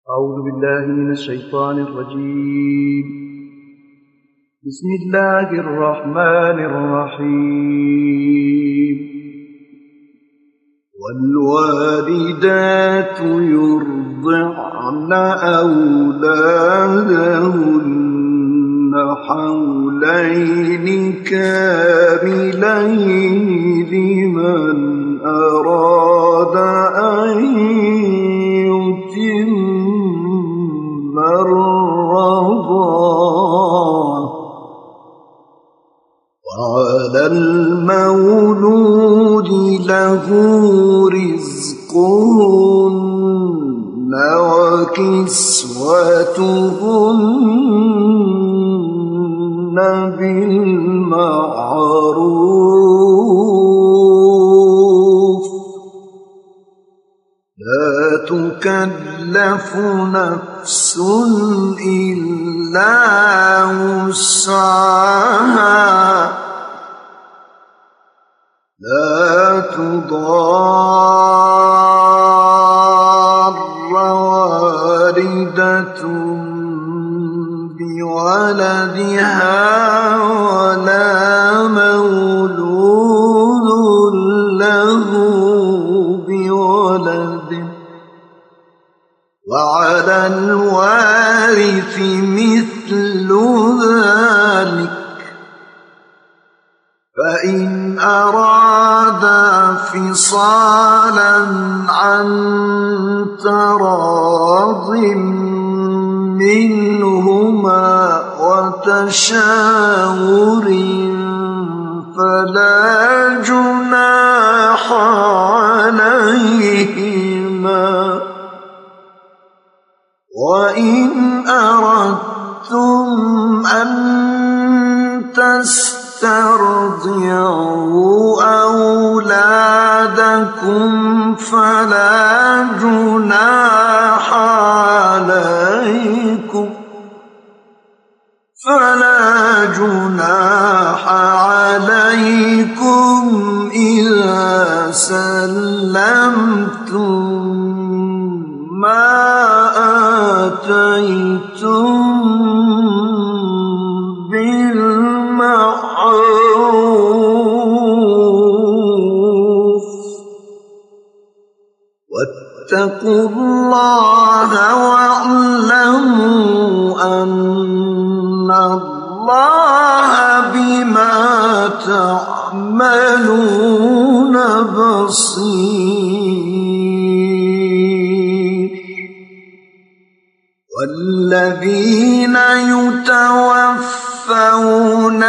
أعوذ بالله من الشيطان الرجيم. بسم الله الرحمن الرحيم. والوالدات يرضعن أولادهن حولين كاملين لمن أراد أن يتم الرضاعة، وعلى المولود له رزقهن وكسوتهن بالمعروف، لا تكلف نفس إلا وسعها، لا تضار والدة بولدها ولا مولود له بولده، وعلى الوارث مثل ذلك، فإن أرادا فصالا عن تراض منهما وتشاور فلا جناح عليهما، وإن أردتم أن تسترضعوا أولادكم فلا جناح عليكم إذا سلمتم ما آتيتم بالمعروف، واتقوا الله واعلموا أن الله بما تعملون بصير. والذين يتوفون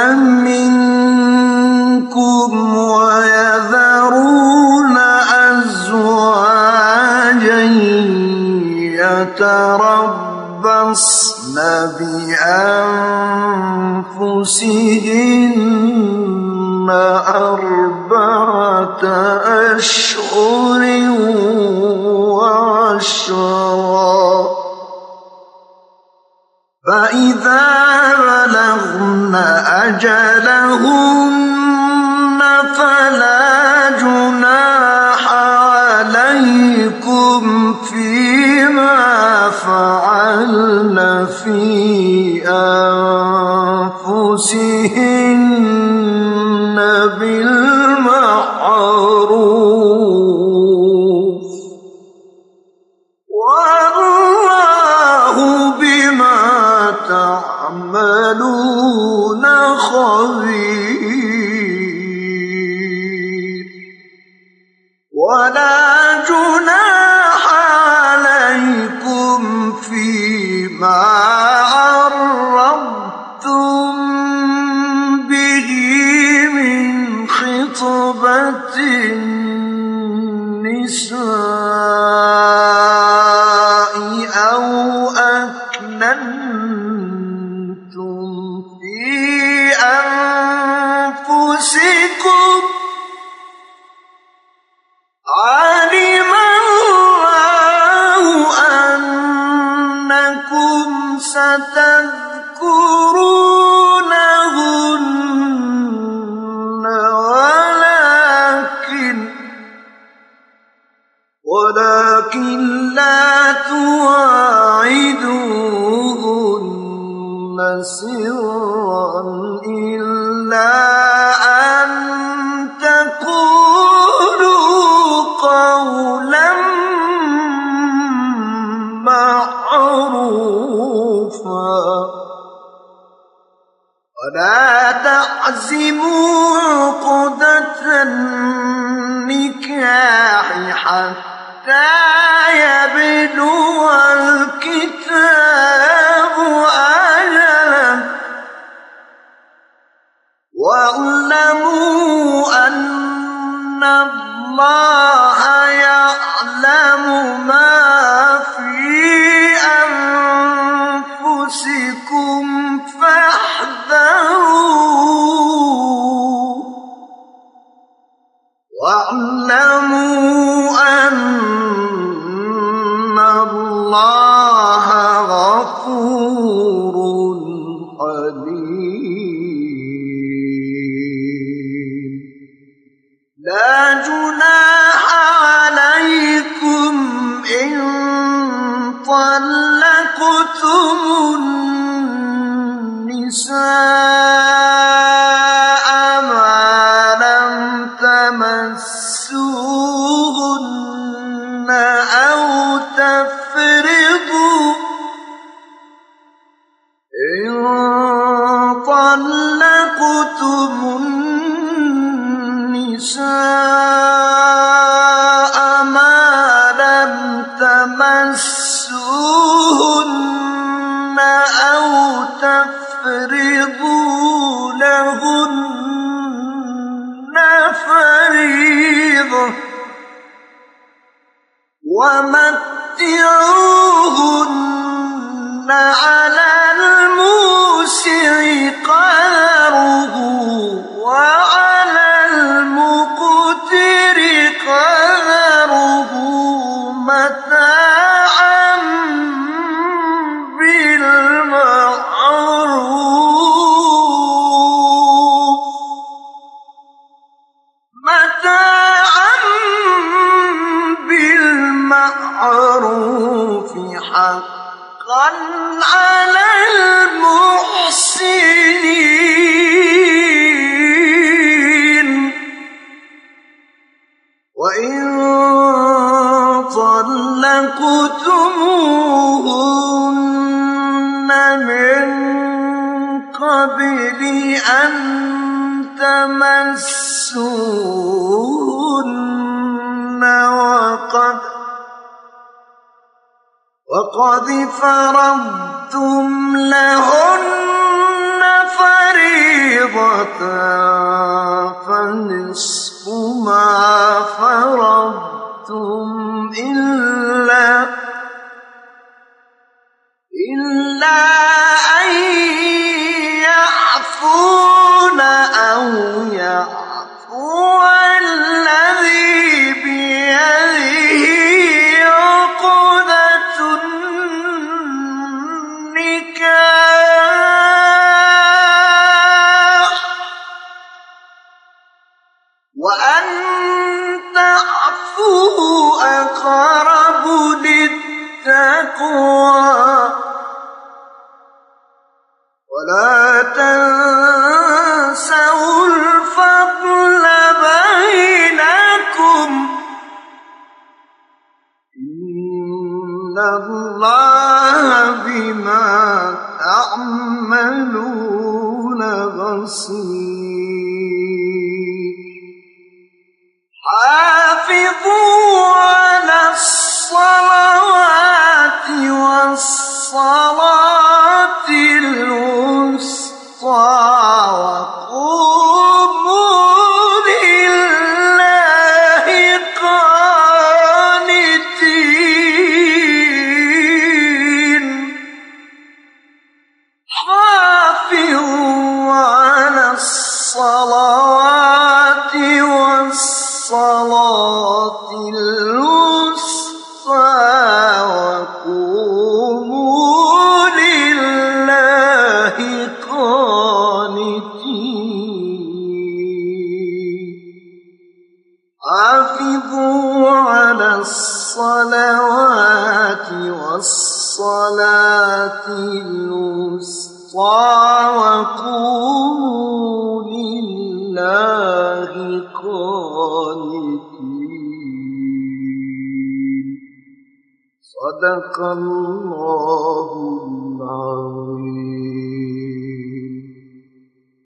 منكم ويذرون أزواجا يتربصن بأنفسهن 4 أشهر وعشرا، فإذا بلغن أجلهن فلا جناح عليكم فيما فعلن في أنفسهن بالمعروف، والله بما تعملون خبير. ولا جناح عليكم فيما عرضتم به من خطبة النساء أو أكننتم في أنفسكم، علم الله أنكم ستذكرونهن ولكن لا تواعدون سرا إلا أن تقولوا قولا معروفا ولا تعزموا عقدة النكاح حتى يبلغ الكتاب أجله واعلموا أن الله يعلم ما في أنفسكم فاحذروا واعلموا أن الله غفور حليم لا جناح عليكم إن طلقتم النساء ما لم تمسوهن أو تفرضوا إن طلقتم النساء ما لم تمسوهن أو تفرضوا لهن فريضة ومتعوهن على الموسع قدره وعلى المقتر قدره متاعا بالمعروف حقا على المحسنين وإن طلقتموهن من قبل أن تمسوهن وقد فرضتم لهن فريضة فنصف ما فرضتم إلا أن يعفون أو يعفو الذي بيده عقدة النكاح وأن تعفوا أقرب للتقوى ولا تنسوا الفضل بينكم إن الله بما تعملون بصير حافظوا على الصلوات والصلاة الوسطى وقوموا لله قانتين حافظوا على الصلوات والصلاة الوسطى وقوموا لله قانتين حافظوا على الصلوات والصلاة الوسطى وقوموا لله قانتين. صدق الله العظيم.